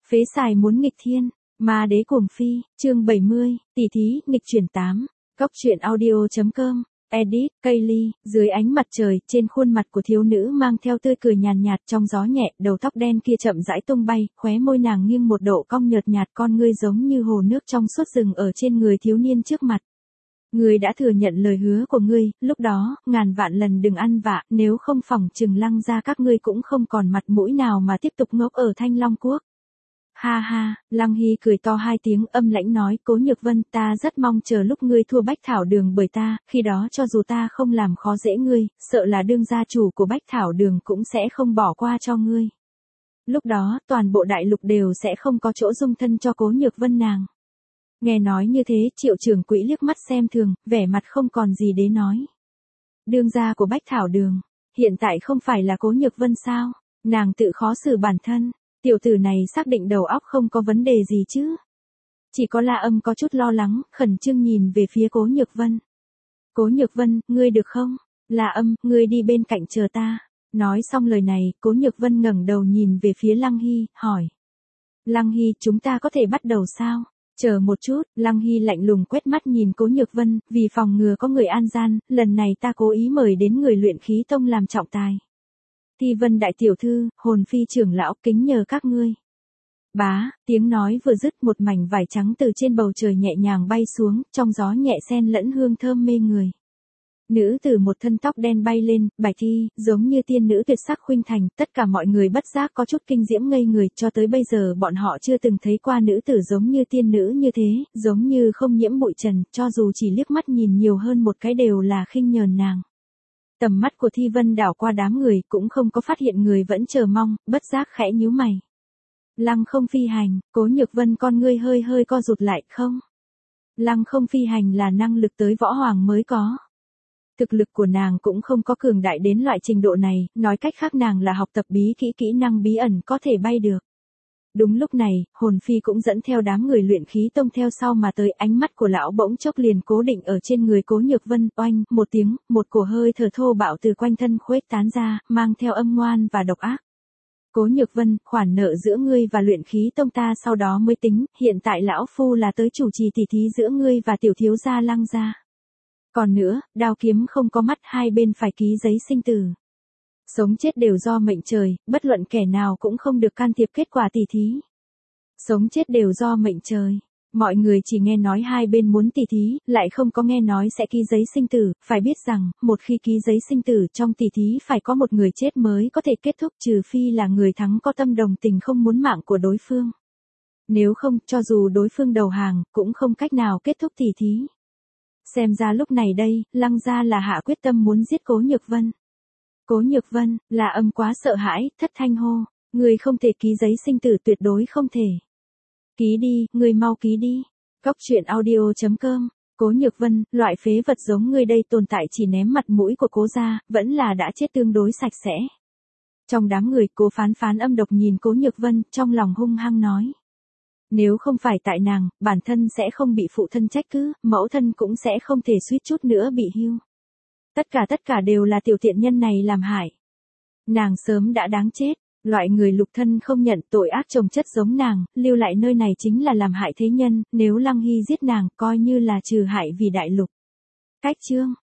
Phế xài muốn nghịch thiên, ma đế cuồng phi, chương 70, tỷ thí, nghịch chuyển 8. Cốc truyện audio.com, edit, Kaylee, dưới ánh mặt trời, trên khuôn mặt của thiếu nữ mang theo tươi cười nhàn nhạt trong gió nhẹ, đầu tóc đen kia chậm rãi tung bay, khóe môi nàng nghiêng một độ cong nhợt nhạt, con ngươi giống như hồ nước trong suốt rừng ở trên người thiếu niên trước mặt. Ngươi đã thừa nhận lời hứa của ngươi, lúc đó, ngàn vạn lần đừng ăn vạ, nếu không phỏng chừng Lăng gia các ngươi cũng không còn mặt mũi nào mà tiếp tục ngốc ở Thanh Long Quốc. Ha ha, Lăng Hy cười to hai tiếng âm lãnh nói, Cố Nhược Vân, ta rất mong chờ lúc ngươi thua Bách Thảo Đường bởi ta, khi đó cho dù ta không làm khó dễ ngươi, sợ là đương gia chủ của Bách Thảo Đường cũng sẽ không bỏ qua cho ngươi. Lúc đó, toàn bộ đại lục đều sẽ không có chỗ dung thân cho Cố Nhược Vân nàng. Nghe nói như thế, Triệu trưởng quỹ liếc mắt xem thường, vẻ mặt không còn gì để nói. Đương gia của Bách Thảo Đường, hiện tại không phải là Cố Nhược Vân sao? Nàng tự khó xử bản thân. Tiểu tử này xác định đầu óc không có vấn đề gì chứ. Chỉ có La Âm có chút lo lắng, khẩn trương nhìn về phía Cố Nhược Vân. Cố Nhược Vân, ngươi được không? La Âm, ngươi đi bên cạnh chờ ta. Nói xong lời này, Cố Nhược Vân ngẩng đầu nhìn về phía Lăng Hy, hỏi. Lăng Hy, chúng ta có thể bắt đầu sao? Chờ một chút, Lăng Hy lạnh lùng quét mắt nhìn Cố Nhược Vân, vì phòng ngừa có người an gian, lần này ta cố ý mời đến người luyện khí tông làm trọng tài. Thi Vân đại tiểu thư, hồn phi trưởng lão, kính nhờ các ngươi. Bá, tiếng nói vừa dứt, một mảnh vải trắng từ trên bầu trời nhẹ nhàng bay xuống, trong gió nhẹ xen lẫn hương thơm mê người. Nữ tử một thân tóc đen bay lên, Bạch Thi, giống như tiên nữ tuyệt sắc khuynh thành, tất cả mọi người bất giác có chút kinh diễm ngây người, cho tới bây giờ bọn họ chưa từng thấy qua nữ tử giống như tiên nữ như thế, giống như không nhiễm bụi trần, cho dù chỉ liếc mắt nhìn nhiều hơn một cái đều là khinh nhờn nàng. Tầm mắt của Thi Vân đảo qua đám người, cũng không có phát hiện người vẫn chờ mong, bất giác khẽ nhíu mày. Lăng không phi hành, Cố Nhược Vân con ngươi hơi hơi co rụt lại, không? Lăng không phi hành là năng lực tới võ hoàng mới có. Thực lực của nàng cũng không có cường đại đến loại trình độ này, nói cách khác nàng là học tập kỹ năng bí ẩn có thể bay được. Đúng lúc này, hồn phi cũng dẫn theo đám người luyện khí tông theo sau mà tới, ánh mắt của lão bỗng chốc liền cố định ở trên người Cố Nhược Vân, oanh, một tiếng, một cổ hơi thở thô bạo từ quanh thân khuếch tán ra, mang theo âm ngoan và độc ác. Cố Nhược Vân, khoản nợ giữa ngươi và luyện khí tông ta sau đó mới tính, hiện tại lão phu là tới chủ trì tỷ thí giữa ngươi và tiểu thiếu gia Lăng gia. Còn nữa, đao kiếm không có mắt, hai bên phải ký giấy sinh tử. Sống chết đều do mệnh trời, bất luận kẻ nào cũng không được can thiệp kết quả tỷ thí. Sống chết đều do mệnh trời. Mọi người chỉ nghe nói hai bên muốn tỷ thí, lại không có nghe nói sẽ ký giấy sinh tử, phải biết rằng, một khi ký giấy sinh tử trong tỷ thí phải có một người chết mới có thể kết thúc, trừ phi là người thắng có tâm đồng tình không muốn mạng của đối phương. Nếu không, cho dù đối phương đầu hàng, cũng không cách nào kết thúc tỷ thí. Xem ra lúc này đây, Lăng gia là hạ quyết tâm muốn giết Cố Nhược Vân. Cố Nhược Vân, là âm quá sợ hãi, thất thanh hô, người không thể ký giấy sinh tử, tuyệt đối không thể. Ký đi, người mau ký đi. Cốc truyện audio.com, Cố Nhược Vân, loại phế vật giống ngươi đây tồn tại chỉ ném mặt mũi của Cố gia, vẫn là đã chết tương đối sạch sẽ. Trong đám người, Cố Phán Phán âm độc nhìn Cố Nhược Vân, trong lòng hung hăng nói. Nếu không phải tại nàng, bản thân sẽ không bị phụ thân trách cứ, mẫu thân cũng sẽ không thể suýt chút nữa bị hưu. Tất cả đều là tiểu tiện nhân này làm hại. Nàng sớm đã đáng chết, loại người lục thân không nhận tội ác chồng chất giống nàng, lưu lại nơi này chính là làm hại thế nhân, nếu Lăng Hy giết nàng, coi như là trừ hại vì đại lục. Cách chương